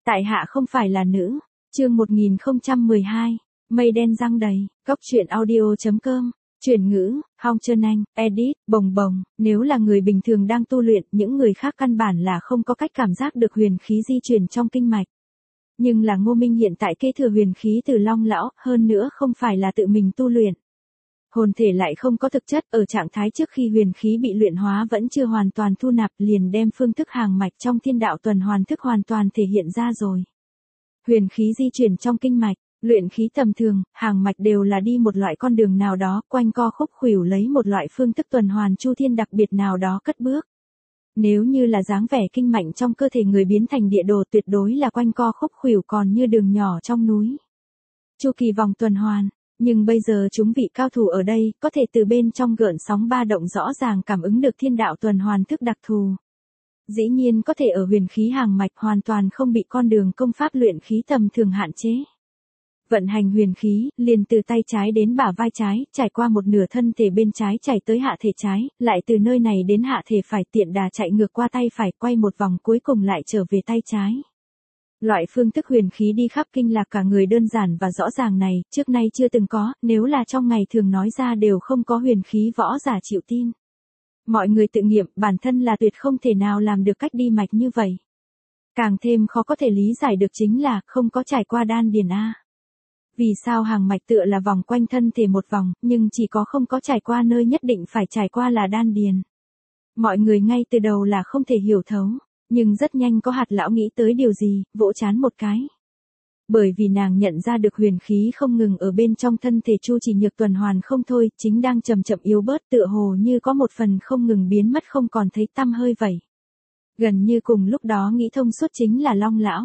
Tại hạ không phải là nữ. Chương 1012. Mây đen răng đầy. Góc truyện audio.com. Chuyển ngữ, Hong Trân Anh, edit, bồng bồng. Nếu là người bình thường đang tu luyện, những người khác căn bản là không có cách cảm giác được huyền khí di chuyển trong kinh mạch. Nhưng là Ngô Minh hiện tại kế thừa huyền khí từ Long lão, hơn nữa không phải là tự mình tu luyện. Hồn thể lại không có thực chất, ở trạng thái trước khi huyền khí bị luyện hóa vẫn chưa hoàn toàn thu nạp, liền đem phương thức hàng mạch trong thiên đạo tuần hoàn thức hoàn toàn thể hiện ra rồi. Huyền khí di chuyển trong kinh mạch, luyện khí tầm thường, hàng mạch đều là đi một loại con đường nào đó, quanh co khúc khuỷu lấy một loại phương thức tuần hoàn chu thiên đặc biệt nào đó cất bước. Nếu như là dáng vẻ kinh mạch trong cơ thể người biến thành địa đồ, tuyệt đối là quanh co khúc khuỷu còn như đường nhỏ trong núi. Chu kỳ vòng tuần hoàn. Nhưng bây giờ chúng vị cao thủ ở đây, có thể từ bên trong gợn sóng ba động rõ ràng cảm ứng được thiên đạo tuần hoàn thức đặc thù. Dĩ nhiên có thể ở huyền khí hàng mạch hoàn toàn không bị con đường công pháp luyện khí tầm thường hạn chế. Vận hành huyền khí, liền từ tay trái đến bả vai trái, trải qua một nửa thân thể bên trái chảy tới hạ thể trái, lại từ nơi này đến hạ thể phải, tiện đà chạy ngược qua tay phải, quay một vòng cuối cùng lại trở về tay trái. Loại phương thức huyền khí đi khắp kinh lạc cả người đơn giản và rõ ràng này, trước nay chưa từng có, nếu là trong ngày thường nói ra đều không có huyền khí võ giả chịu tin. Mọi người tự nghiệm, bản thân là tuyệt không thể nào làm được cách đi mạch như vậy. Càng thêm khó có thể lý giải được chính là, không có trải qua đan điền A. Vì sao hàng mạch tựa là vòng quanh thân thể một vòng, nhưng chỉ có không có trải qua nơi nhất định phải trải qua là đan điền. Mọi người ngay từ đầu là không thể hiểu thấu. Nhưng rất nhanh có hạt lão nghĩ tới điều gì, vỗ chán một cái. Bởi vì nàng nhận ra được huyền khí không ngừng ở bên trong thân thể Chu Chỉ Nhược tuần hoàn không thôi, chính đang chậm chậm yếu bớt, tựa hồ như có một phần không ngừng biến mất không còn thấy tăm hơi vậy. Gần như cùng lúc đó nghĩ thông suốt chính là Long lão.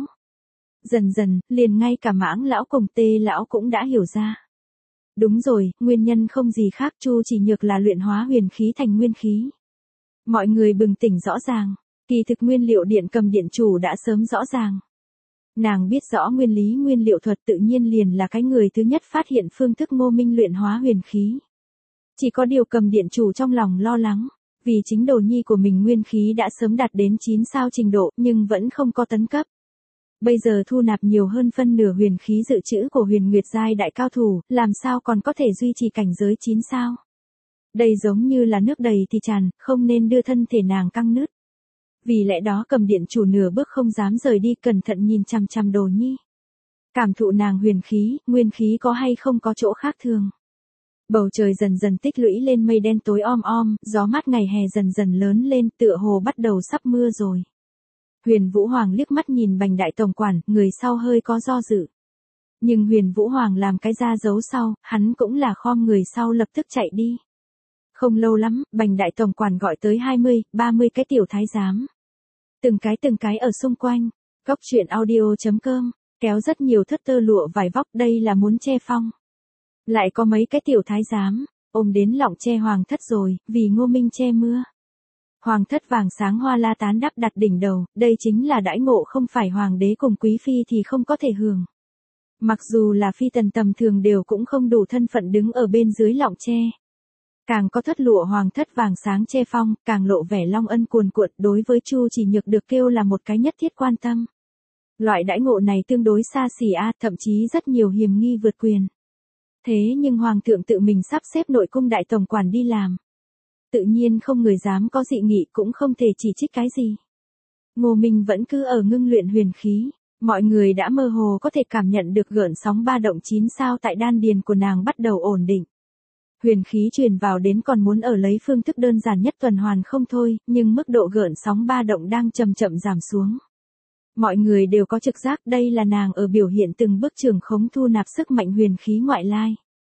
Dần dần, liền ngay cả Mãng lão cùng Tê lão cũng đã hiểu ra. Đúng rồi, nguyên nhân không gì khác, Chu Chỉ Nhược là luyện hóa huyền khí thành nguyên khí. Mọi người bừng tỉnh rõ ràng. Kỳ thực nguyên liệu điện cầm điện chủ đã sớm rõ ràng. Nàng biết rõ nguyên lý nguyên liệu thuật, tự nhiên liền là cái người thứ nhất phát hiện phương thức Ngô Minh luyện hóa huyền khí. Chỉ có điều cầm điện chủ trong lòng lo lắng, vì chính đồ nhi của mình nguyên khí đã sớm đạt đến 9 sao trình độ nhưng vẫn không có tấn cấp. Bây giờ thu nạp nhiều hơn phân nửa huyền khí dự trữ của huyền nguyệt giai đại cao thủ, làm sao còn có thể duy trì cảnh giới 9 sao. Đây giống như là nước đầy thì tràn, không nên đưa thân thể nàng căng nứt. Vì lẽ đó cầm điện chủ nửa bước không dám rời đi, cẩn thận nhìn chằm chằm đồ nhi. Cảm thụ nàng huyền khí, nguyên khí có hay không có chỗ khác thường. Bầu trời dần dần tích lũy lên mây đen tối om om, gió mát ngày hè dần dần lớn lên, tựa hồ bắt đầu sắp mưa rồi. Huyền Vũ Hoàng liếc mắt nhìn Bành đại tổng quản, người sau hơi có do dự. Nhưng Huyền Vũ Hoàng làm cái ra dấu sau, hắn cũng là khom người sau lập tức chạy đi. Không lâu lắm, Bành đại tổng quản gọi tới 20, 30 cái tiểu thái giám. Từng cái ở xung quanh. Góc truyện audio.com, kéo rất nhiều thất tơ lụa vải vóc, đây là muốn che phong. Lại có mấy cái tiểu thái giám, ôm đến lọng che hoàng thất rồi, vì Ngô Minh che mưa. Hoàng thất vàng sáng hoa la tán đắp đặt đỉnh đầu, đây chính là đãi ngộ không phải hoàng đế cùng quý phi thì không có thể hưởng. Mặc dù là phi tần tầm thường đều cũng không đủ thân phận đứng ở bên dưới lọng che. Càng có thất lụa hoàng thất vàng sáng che phong, càng lộ vẻ long ân cuồn cuộn, đối với Chu Chỉ Nhược được kêu là một cái nhất thiết quan tâm. Loại đãi ngộ này tương đối xa xỉ thậm chí rất nhiều hiềm nghi vượt quyền. Thế nhưng hoàng thượng tự mình sắp xếp nội cung đại tổng quản đi làm. Tự nhiên không người dám có dị nghị, cũng không thể chỉ trích cái gì. Ngô Minh vẫn cứ ở ngưng luyện huyền khí, mọi người đã mơ hồ có thể cảm nhận được gợn sóng ba động 9 sao tại đan điền của nàng bắt đầu ổn định. Huyền khí truyền vào đến còn muốn ở lấy phương thức đơn giản nhất tuần hoàn không thôi, nhưng mức độ gợn sóng ba động đang chậm chậm giảm xuống. Mọi người đều có trực giác đây là nàng ở biểu hiện từng bước trường khống thu nạp sức mạnh huyền khí ngoại lai.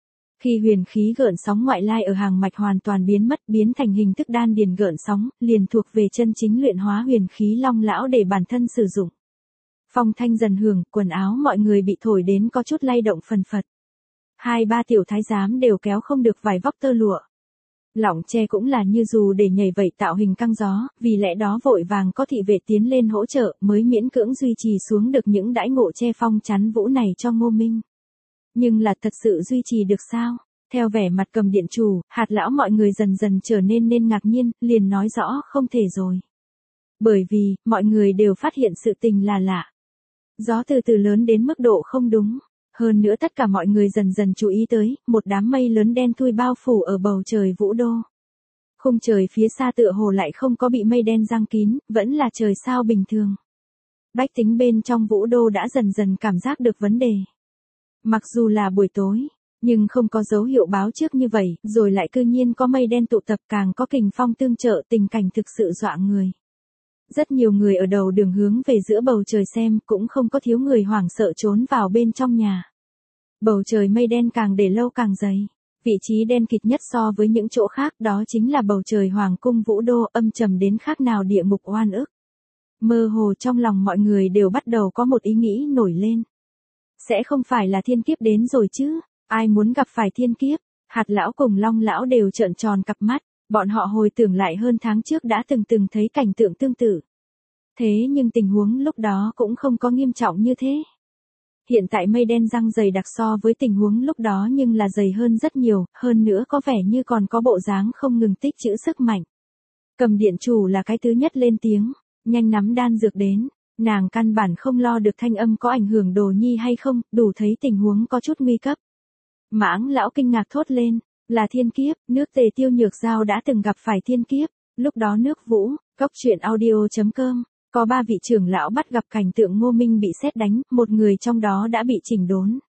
Khi huyền khí gợn sóng ngoại lai ở hàng mạch hoàn toàn biến mất, biến thành hình thức đan điền gợn sóng, liền thuộc về chân chính luyện hóa huyền khí Long lão để bản thân sử dụng. Phong thanh dần hưởng, quần áo mọi người bị thổi đến có chút lay động phần phật. 2-3 tiểu thái giám đều kéo không được vài vóc tơ lụa. Lọng che cũng là như dù để nhảy vậy tạo hình căng gió, vì lẽ đó vội vàng có thị vệ tiến lên hỗ trợ mới miễn cưỡng duy trì xuống được những đãi ngộ che phong chắn vũ này cho Ngô Minh. Nhưng là thật sự duy trì được sao? Theo vẻ mặt cầm điện chủ, hạt lão mọi người dần dần trở nên ngạc nhiên, liền nói rõ không thể rồi. Bởi vì, mọi người đều phát hiện sự tình là lạ. Gió từ từ lớn đến mức độ không đúng. Hơn nữa tất cả mọi người dần dần chú ý tới, một đám mây lớn đen thui bao phủ ở bầu trời Vũ Đô. Khung trời phía xa tựa hồ lại không có bị mây đen giăng kín, vẫn là trời sao bình thường. Bách tính bên trong Vũ Đô đã dần dần cảm giác được vấn đề. Mặc dù là buổi tối, nhưng không có dấu hiệu báo trước như vậy, rồi lại cư nhiên có mây đen tụ tập, càng có kình phong tương trợ, tình cảnh thực sự dọa người. Rất nhiều người ở đầu đường hướng về giữa bầu trời xem, cũng không có thiếu người hoảng sợ trốn vào bên trong nhà. Bầu trời mây đen càng để lâu càng dày. Vị trí đen kịt nhất so với những chỗ khác, đó chính là bầu trời Hoàng cung Vũ Đô, âm trầm đến khác nào địa ngục oan ức. Mơ hồ trong lòng mọi người đều bắt đầu có một ý nghĩ nổi lên. Sẽ không phải là thiên kiếp đến rồi chứ? Ai muốn gặp phải thiên kiếp? Hạt lão cùng Long lão đều trợn tròn cặp mắt, bọn họ hồi tưởng lại hơn tháng trước đã từng thấy cảnh tượng tương tự. Thế nhưng tình huống lúc đó cũng không có nghiêm trọng như thế. Hiện tại mây đen giăng dày đặc so với tình huống lúc đó nhưng là dày hơn rất nhiều, hơn nữa có vẻ như còn có bộ dáng không ngừng tích trữ sức mạnh. Cầm điện chủ là cái thứ nhất lên tiếng, nhanh nắm đan dược đến, nàng căn bản không lo được thanh âm có ảnh hưởng Đồ Nhi hay không, đủ thấy tình huống có chút nguy cấp. Mãng lão kinh ngạc thốt lên, là thiên kiếp, nước Tề Tiêu Nhược Giao đã từng gặp phải thiên kiếp, lúc đó nước Vũ, cốc truyện audio.com. Có 3 vị trưởng lão bắt gặp cảnh tượng Ngô Minh bị sét đánh, một người trong đó đã bị chỉnh đốn.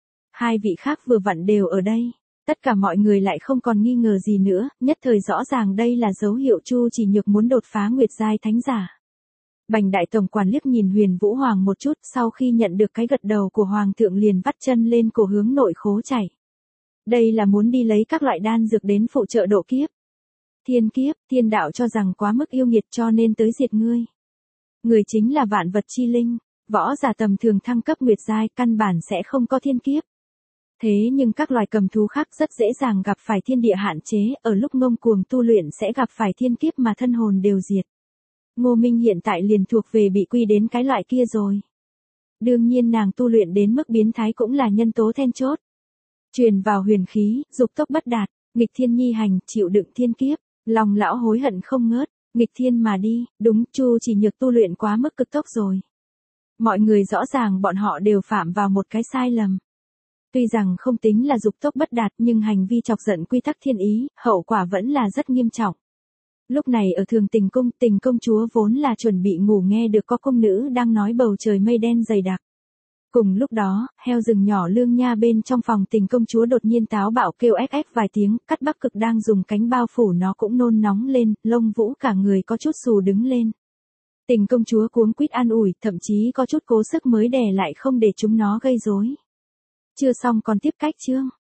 2 vị khác vừa vặn đều ở đây. Tất cả mọi người lại không còn nghi ngờ gì nữa, nhất thời rõ ràng đây là dấu hiệu Chu Chỉ Nhược muốn đột phá Nguyệt giai thánh giả. Bành đại tổng quản liếc nhìn Huyền Vũ Hoàng một chút, sau khi nhận được cái gật đầu của Hoàng thượng liền vắt chân lên cổ hướng nội khố chạy. Đây là muốn đi lấy các loại đan dược đến phụ trợ độ kiếp. Thiên kiếp, thiên đạo cho rằng quá mức yêu nghiệt cho nên tới diệt ngươi. Người chính là vạn vật chi linh, võ giả tầm thường thăng cấp Nguyệt giai căn bản sẽ không có thiên kiếp. Thế nhưng các loài cầm thú khác rất dễ dàng gặp phải thiên địa hạn chế, ở lúc ngông cuồng tu luyện sẽ gặp phải thiên kiếp mà thân hồn đều diệt. Ngô Minh hiện tại liền thuộc về bị quy đến cái loại kia rồi. Đương nhiên nàng tu luyện đến mức biến thái cũng là nhân tố then chốt. Truyền vào huyền khí, dục tốc bất đạt, nghịch thiên nhi hành, chịu đựng thiên kiếp, lòng lão hối hận không ngớt. Nghịch thiên mà đi, đúng, Chu Chỉ Nhược tu luyện quá mức cực tốc rồi. Mọi người rõ ràng bọn họ đều phạm vào một cái sai lầm. Tuy rằng không tính là dục tốc bất đạt nhưng hành vi chọc giận quy tắc thiên ý, hậu quả vẫn là rất nghiêm trọng. Lúc này ở Thường Tình công chúa vốn là chuẩn bị ngủ nghe được có cung nữ đang nói bầu trời mây đen dày đặc. Cùng lúc đó, heo rừng nhỏ Lương Nha bên trong phòng Tình công chúa đột nhiên táo bạo kêu ép ép vài tiếng, Cắt Bắc Cực đang dùng cánh bao phủ nó cũng nôn nóng lên, lông vũ cả người có chút xù đứng lên. Tình công chúa cuống quýt an ủi, thậm chí có chút cố sức mới đè lại không để chúng nó gây rối. Chưa xong còn tiếp cách chương.